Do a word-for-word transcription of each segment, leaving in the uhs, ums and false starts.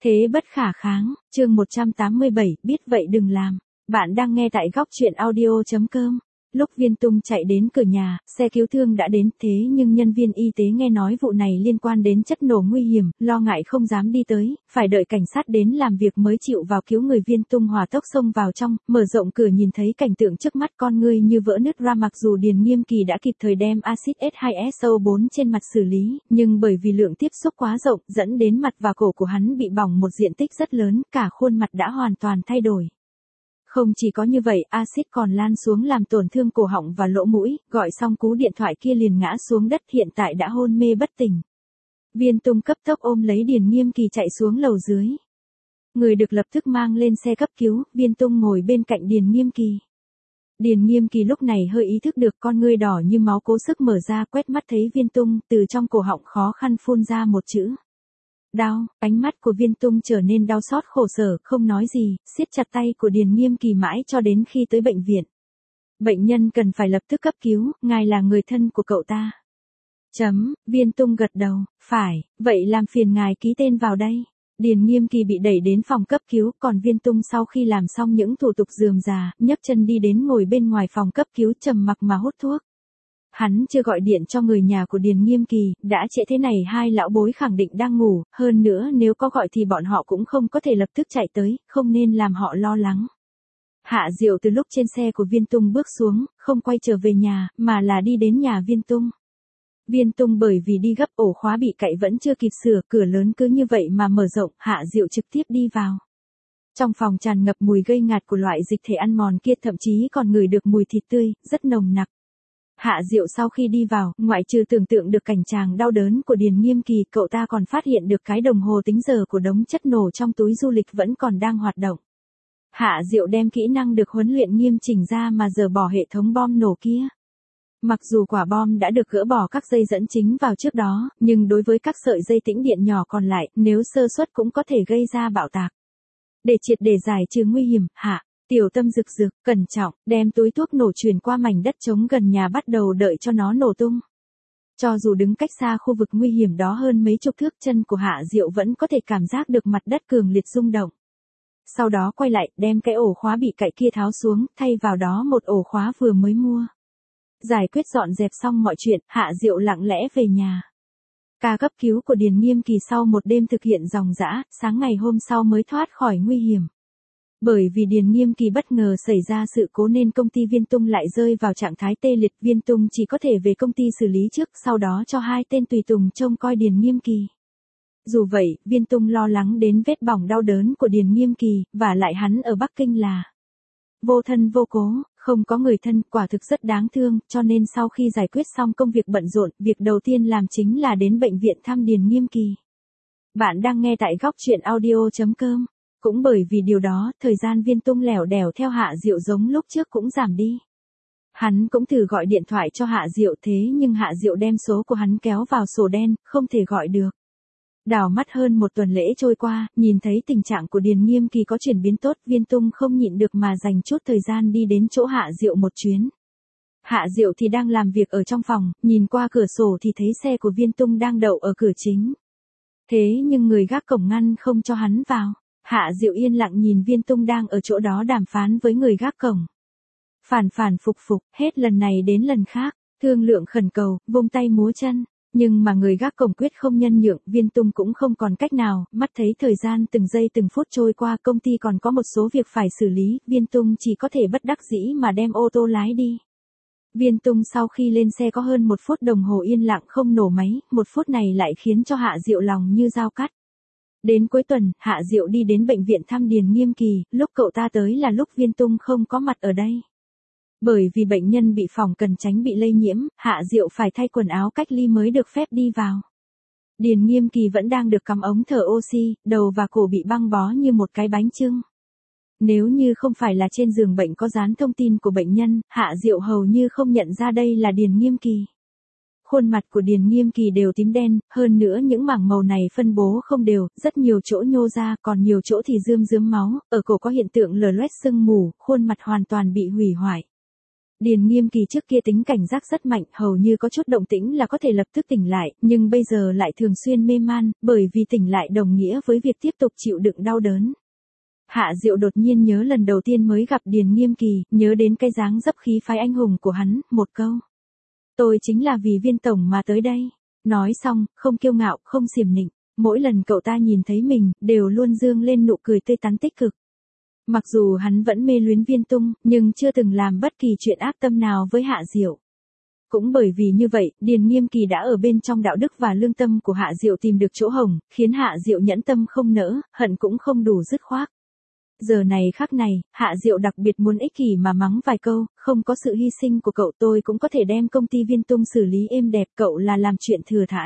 Thế bất khả kháng, chương một trăm tám mươi bảy, biết vậy đừng làm. Bạn đang nghe tại góc truyện audio.com. Lúc Viên Tung chạy đến cửa nhà, xe cứu thương đã đến, thế nhưng nhân viên y tế nghe nói vụ này liên quan đến chất nổ nguy hiểm, lo ngại không dám đi tới, phải đợi cảnh sát đến làm việc mới chịu vào cứu người. Viên Tung hỏa tốc xông vào trong, mở rộng cửa nhìn thấy cảnh tượng trước mắt, con ngươi như vỡ nứt ra. Mặc dù Điền Nghiêm Kỳ đã kịp thời đem axit S hai S O bốn trên mặt xử lý, nhưng bởi vì lượng tiếp xúc quá rộng, dẫn đến mặt và cổ của hắn bị bỏng một diện tích rất lớn, cả khuôn mặt đã hoàn toàn thay đổi. Không chỉ có như vậy, axit còn lan xuống làm tổn thương cổ họng và lỗ mũi, gọi xong cú điện thoại kia liền ngã xuống đất, hiện tại đã hôn mê bất tỉnh. Viên Tung cấp tốc ôm lấy Điền Nghiêm Kỳ chạy xuống lầu dưới. Người được lập tức mang lên xe cấp cứu, Viên Tung ngồi bên cạnh Điền Nghiêm Kỳ. Điền Nghiêm Kỳ lúc này hơi ý thức được, con ngươi đỏ như máu cố sức mở ra, quét mắt thấy Viên Tung, từ trong cổ họng khó khăn phun ra một chữ. Đau. Ánh mắt của Viên Tung trở nên đau xót khổ sở, không nói gì, siết chặt tay của Điền Nghiêm Kỳ mãi cho đến khi tới bệnh viện. Bệnh nhân cần phải lập tức cấp cứu, ngài là người thân của cậu ta. Chấm, Viên Tung gật đầu, phải, vậy làm phiền ngài ký tên vào đây. Điền Nghiêm Kỳ bị đẩy đến phòng cấp cứu, còn Viên Tung sau khi làm xong những thủ tục rườm rà, nhấc chân đi đến ngồi bên ngoài phòng cấp cứu trầm mặc mà hút thuốc. Hắn chưa gọi điện cho người nhà của Điền Nghiêm Kỳ, đã trễ thế này hai lão bối khẳng định đang ngủ, hơn nữa nếu có gọi thì bọn họ cũng không có thể lập tức chạy tới, không nên làm họ lo lắng. Hạ Diệu từ lúc trên xe của Viên Tung bước xuống, không quay trở về nhà, mà là đi đến nhà Viên Tung. Viên Tung bởi vì đi gấp, ổ khóa bị cạy vẫn chưa kịp sửa, cửa lớn cứ như vậy mà mở rộng, Hạ Diệu trực tiếp đi vào. Trong phòng tràn ngập mùi gây ngạt của loại dịch thể ăn mòn kia, thậm chí còn ngửi được mùi thịt tươi, rất nồng nặc. Hạ Diệu sau khi đi vào, ngoại trừ tưởng tượng được cảnh tràng đau đớn của Điền Nghiêm Kỳ, cậu ta còn phát hiện được cái đồng hồ tính giờ của đống chất nổ trong túi du lịch vẫn còn đang hoạt động. Hạ Diệu đem kỹ năng được huấn luyện nghiêm chỉnh ra mà giờ bỏ hệ thống bom nổ kia. Mặc dù quả bom đã được gỡ bỏ các dây dẫn chính vào trước đó, nhưng đối với các sợi dây tĩnh điện nhỏ còn lại, nếu sơ suất cũng có thể gây ra bạo tạc. Để triệt để giải trừ nguy hiểm, Hạ Tiểu Tâm rực rực, cẩn trọng, đem túi thuốc nổ truyền qua mảnh đất trống gần nhà, bắt đầu đợi cho nó nổ tung. Cho dù đứng cách xa khu vực nguy hiểm đó hơn mấy chục thước, chân của Hạ Diệu vẫn có thể cảm giác được mặt đất cường liệt rung động. Sau đó quay lại, đem cái ổ khóa bị cạy kia tháo xuống, thay vào đó một ổ khóa vừa mới mua. Giải quyết dọn dẹp xong mọi chuyện, Hạ Diệu lặng lẽ về nhà. Ca cấp cứu của Điền Nghiêm Kỳ sau một đêm thực hiện ròng rã, sáng ngày hôm sau mới thoát khỏi nguy hiểm. Bởi vì Điền Nghiêm Kỳ bất ngờ xảy ra sự cố nên công ty Viên Tung lại rơi vào trạng thái tê liệt. Viên Tung chỉ có thể về công ty xử lý trước, sau đó cho hai tên tùy tùng trông coi Điền Nghiêm Kỳ. Dù vậy, Viên Tung lo lắng đến vết bỏng đau đớn của Điền Nghiêm Kỳ, và lại hắn ở Bắc Kinh là vô thân vô cố, không có người thân, quả thực rất đáng thương, cho nên sau khi giải quyết xong công việc bận rộn, việc đầu tiên làm chính là đến bệnh viện thăm Điền Nghiêm Kỳ. Bạn đang nghe tại góc truyện audio.com. Cũng bởi vì điều đó, thời gian Viên Tung lẻo đẻo theo Hạ Diệu giống lúc trước cũng giảm đi. Hắn cũng thử gọi điện thoại cho Hạ Diệu, thế nhưng Hạ Diệu đem số của hắn kéo vào sổ đen, không thể gọi được. Đảo mắt hơn một tuần lễ trôi qua, nhìn thấy tình trạng của Điền Nghiêm Kỳ có chuyển biến tốt, Viên Tung không nhịn được mà dành chút thời gian đi đến chỗ Hạ Diệu một chuyến. Hạ Diệu thì đang làm việc ở trong phòng, nhìn qua cửa sổ thì thấy xe của Viên Tung đang đậu ở cửa chính. Thế nhưng người gác cổng ngăn không cho hắn vào. Hạ Diệu yên lặng nhìn Viên Tung đang ở chỗ đó đàm phán với người gác cổng. Phản phản phục phục, hết lần này đến lần khác, thương lượng khẩn cầu, vung tay múa chân. Nhưng mà người gác cổng quyết không nhân nhượng, Viên Tung cũng không còn cách nào, mắt thấy thời gian từng giây từng phút trôi qua, công ty còn có một số việc phải xử lý, Viên Tung chỉ có thể bất đắc dĩ mà đem ô tô lái đi. Viên Tung sau khi lên xe có hơn một phút đồng hồ yên lặng không nổ máy, một phút này lại khiến cho Hạ Diệu lòng như dao cắt. Đến cuối tuần, Hạ Diệu đi đến bệnh viện thăm Điền Nghiêm Kỳ, lúc cậu ta tới là lúc Viên Tung không có mặt ở đây. Bởi vì bệnh nhân bị phỏng cần tránh bị lây nhiễm, Hạ Diệu phải thay quần áo cách ly mới được phép đi vào. Điền Nghiêm Kỳ vẫn đang được cắm ống thở oxy, đầu và cổ bị băng bó như một cái bánh chưng. Nếu như không phải là trên giường bệnh có dán thông tin của bệnh nhân, Hạ Diệu hầu như không nhận ra đây là Điền Nghiêm Kỳ. Khuôn mặt của Điền Nghiêm Kỳ đều tím đen, hơn nữa những mảng màu này phân bố không đều, rất nhiều chỗ nhô ra, còn nhiều chỗ thì rơm rớm máu, ở cổ có hiện tượng lở loét sưng mù, khuôn mặt hoàn toàn bị hủy hoại. Điền Nghiêm Kỳ trước kia tính cảnh giác rất mạnh, hầu như có chút động tĩnh là có thể lập tức tỉnh lại, nhưng bây giờ lại thường xuyên mê man, bởi vì tỉnh lại đồng nghĩa với việc tiếp tục chịu đựng đau đớn. Hạ Diệu đột nhiên nhớ lần đầu tiên mới gặp Điền Nghiêm Kỳ, nhớ đến cái dáng dấp khí phái anh hùng của hắn, một câu. Tôi chính là vì Viên tổng mà tới đây. Nói xong, không kiêu ngạo, không xiểm nịnh. Mỗi lần cậu ta nhìn thấy mình, đều luôn dương lên nụ cười tươi tắn tích cực. Mặc dù hắn vẫn mê luyến Viên Tung, nhưng chưa từng làm bất kỳ chuyện ác tâm nào với Hạ Diệu. Cũng bởi vì như vậy, Điền Nghiêm Kỳ đã ở bên trong đạo đức và lương tâm của Hạ Diệu tìm được chỗ hổng, khiến Hạ Diệu nhẫn tâm không nỡ, hận cũng không đủ dứt khoát. Giờ này khắc này, Hạ Diệu đặc biệt muốn ích kỷ mà mắng vài câu, không có sự hy sinh của cậu tôi cũng có thể đem công ty Viên Tung xử lý êm đẹp, cậu là làm chuyện thừa thãi.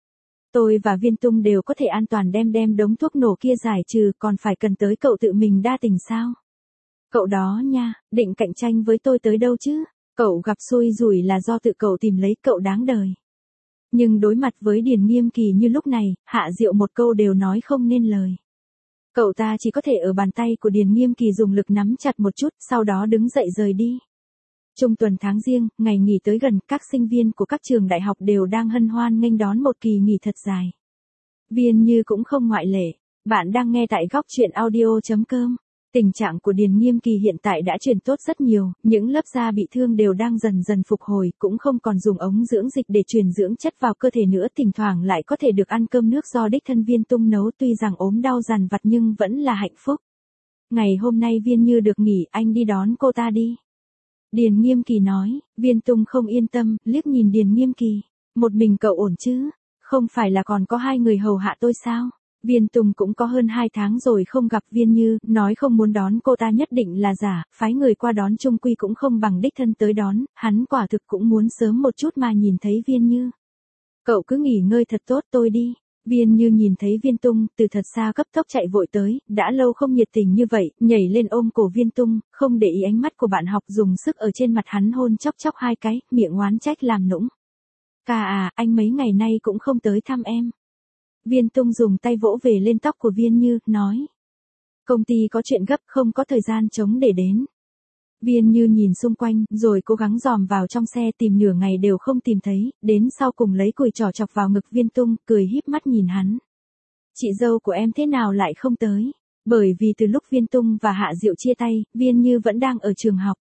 Tôi và Viên Tung đều có thể an toàn đem đem đống thuốc nổ kia giải trừ, còn phải cần tới cậu tự mình đa tình sao? Cậu đó nha, định cạnh tranh với tôi tới đâu chứ? Cậu gặp xui rủi là do tự cậu tìm lấy, cậu đáng đời. Nhưng đối mặt với Điền Nghiêm Kỳ như lúc này, Hạ Diệu một câu đều nói không nên lời. Cậu ta chỉ có thể ở bàn tay của Điền Nghiêm Kỳ dùng lực nắm chặt một chút, sau đó đứng dậy rời đi. Trung tuần tháng Giêng, ngày nghỉ tới gần, các sinh viên của các trường đại học đều đang hân hoan nghênh đón một kỳ nghỉ thật dài. Viên Như cũng không ngoại lệ. Bạn đang nghe tại góc truyện audio chấm com. Tình trạng của Điền Nghiêm Kỳ hiện tại đã chuyển tốt rất nhiều, những lớp da bị thương đều đang dần dần phục hồi, cũng không còn dùng ống dưỡng dịch để truyền dưỡng chất vào cơ thể nữa, thỉnh thoảng lại có thể được ăn cơm nước do đích thân Viên Tung nấu, tuy rằng ốm đau dằn vặt nhưng vẫn là hạnh phúc. Ngày hôm nay Viên Như được nghỉ, anh đi đón cô ta đi. Điền Nghiêm Kỳ nói. Viên Tung không yên tâm, liếc nhìn Điền Nghiêm Kỳ. Một mình cậu ổn chứ? Không phải là còn có hai người hầu hạ tôi sao? Viên Tung cũng có hơn hai tháng rồi không gặp Viên Như, nói không muốn đón cô ta nhất định là giả, phái người qua đón chung quy cũng không bằng đích thân tới đón, hắn quả thực cũng muốn sớm một chút mà nhìn thấy Viên Như. Cậu cứ nghỉ ngơi thật tốt, tôi đi. Viên Như nhìn thấy Viên Tung, từ thật xa cấp tốc chạy vội tới, đã lâu không nhiệt tình như vậy, nhảy lên ôm cổ Viên Tung, không để ý ánh mắt của bạn học, dùng sức ở trên mặt hắn hôn chóc chóc hai cái, miệng oán trách làm nũng. Ca à, anh mấy ngày nay cũng không tới thăm em. Viên Tung dùng tay vỗ về lên tóc của Viên Như, nói. Công ty có chuyện gấp, không có thời gian trống để đến. Viên Như nhìn xung quanh, rồi cố gắng dòm vào trong xe, tìm nửa ngày đều không tìm thấy, đến sau cùng lấy cùi trỏ chọc vào ngực Viên Tung, cười híp mắt nhìn hắn. Chị dâu của em thế nào lại không tới? Bởi vì từ lúc Viên Tung và Hạ Diệu chia tay, Viên Như vẫn đang ở trường học.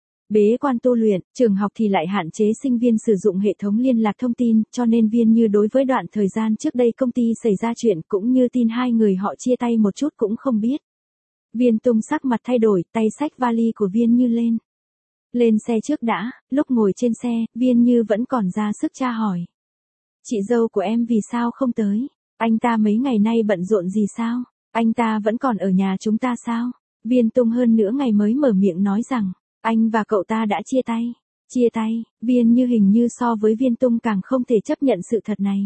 Bế quan tu luyện, trường học thì lại hạn chế sinh viên sử dụng hệ thống liên lạc thông tin, cho nên Viên Như đối với đoạn thời gian trước đây công ty xảy ra chuyện cũng như tin hai người họ chia tay một chút cũng không biết. Viên Tung sắc mặt thay đổi, tay xách vali của Viên Như lên. Lên xe trước đã, lúc ngồi trên xe, Viên Như vẫn còn ra sức tra hỏi. Chị dâu của em vì sao không tới? Anh ta mấy ngày nay bận rộn gì sao? Anh ta vẫn còn ở nhà chúng ta sao? Viên Tung hơn nửa ngày mới mở miệng nói rằng, anh và cậu ta đã chia tay. Chia tay, Viên Như hình như so với Viên Tung càng không thể chấp nhận sự thật này.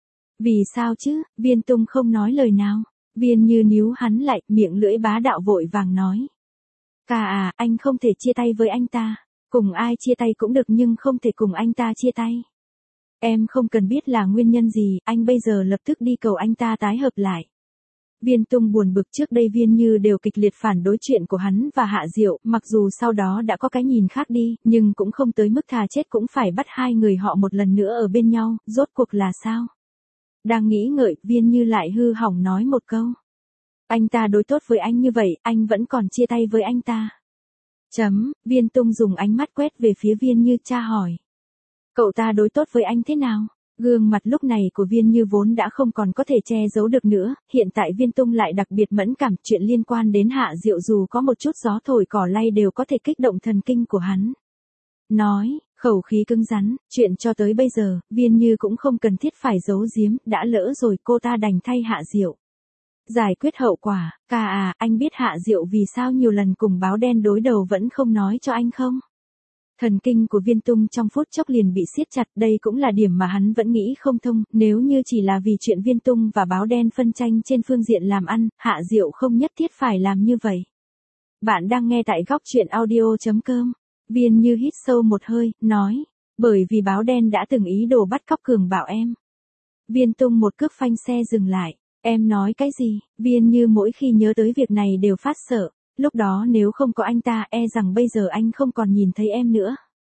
Vì sao chứ? Viên Tung không nói lời nào. Viên Như níu hắn lại, miệng lưỡi bá đạo vội vàng nói. Ca à, anh không thể chia tay với anh ta. Cùng ai chia tay cũng được nhưng không thể cùng anh ta chia tay. Em không cần biết là nguyên nhân gì, anh bây giờ lập tức đi cầu anh ta tái hợp lại. Viên Tung buồn bực, trước đây Viên Như đều kịch liệt phản đối chuyện của hắn và Hạ Diệu, mặc dù sau đó đã có cái nhìn khác đi, nhưng cũng không tới mức thà chết cũng phải bắt hai người họ một lần nữa ở bên nhau, rốt cuộc là sao? Đang nghĩ ngợi, Viên Như lại hư hỏng nói một câu. Anh ta đối tốt với anh như vậy, anh vẫn còn chia tay với anh ta. Chấm, Viên Tung dùng ánh mắt quét về phía Viên Như, tra hỏi. Cậu ta đối tốt với anh thế nào? Gương mặt lúc này của Viên Như vốn đã không còn có thể che giấu được nữa, hiện tại Viên Tung lại đặc biệt mẫn cảm, chuyện liên quan đến Hạ Diệu dù có một chút gió thổi cỏ lay đều có thể kích động thần kinh của hắn. Nói, khẩu khí cứng rắn, chuyện cho tới bây giờ, Viên Như cũng không cần thiết phải giấu giếm, đã lỡ rồi cô ta đành thay Hạ Diệu giải quyết hậu quả. Ca à, anh biết Hạ Diệu vì sao nhiều lần cùng báo đen đối đầu vẫn không nói cho anh không? Thần kinh của Viên Tung trong phút chốc liền bị siết chặt, đây cũng là điểm mà hắn vẫn nghĩ không thông, nếu như chỉ là vì chuyện Viên Tung và báo đen phân tranh trên phương diện làm ăn, Hạ Diệu không nhất thiết phải làm như vậy. Bạn đang nghe tại góc truyện audio chấm com. Viên Như hít sâu một hơi, nói, bởi vì báo đen đã từng ý đồ bắt cóc Cường Bảo em. Viên Tung một cước phanh xe dừng lại, em nói cái gì? Viên Như mỗi khi nhớ tới việc này đều phát sợ. Lúc đó nếu không có anh ta, e rằng bây giờ anh không còn nhìn thấy em nữa.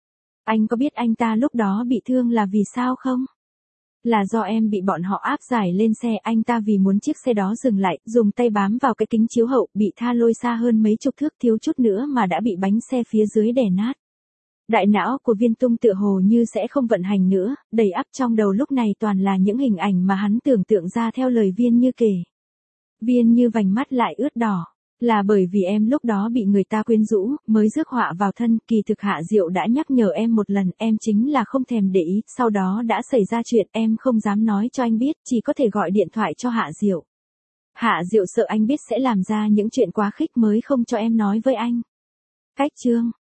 Anh có biết anh ta lúc đó bị thương là vì sao không? Là do em bị bọn họ áp giải lên xe, anh ta vì muốn chiếc xe đó dừng lại, dùng tay bám vào cái kính chiếu hậu, bị tha lôi xa hơn mấy chục thước, thiếu chút nữa mà đã bị bánh xe phía dưới đè nát. Đại não của Viên Tung tựa hồ như sẽ không vận hành nữa, đầy ắp trong đầu lúc này toàn là những hình ảnh mà hắn tưởng tượng ra theo lời Viên Như kể. Viên Như vành mắt lại ướt đỏ. Là bởi vì em lúc đó bị người ta quyến rũ, mới rước họa vào thân, kỳ thực Hạ Diệu đã nhắc nhở em một lần, em chính là không thèm để ý, sau đó đã xảy ra chuyện, em không dám nói cho anh biết, chỉ có thể gọi điện thoại cho Hạ Diệu. Hạ Diệu sợ anh biết sẽ làm ra những chuyện quá khích mới không cho em nói với anh. Cách chương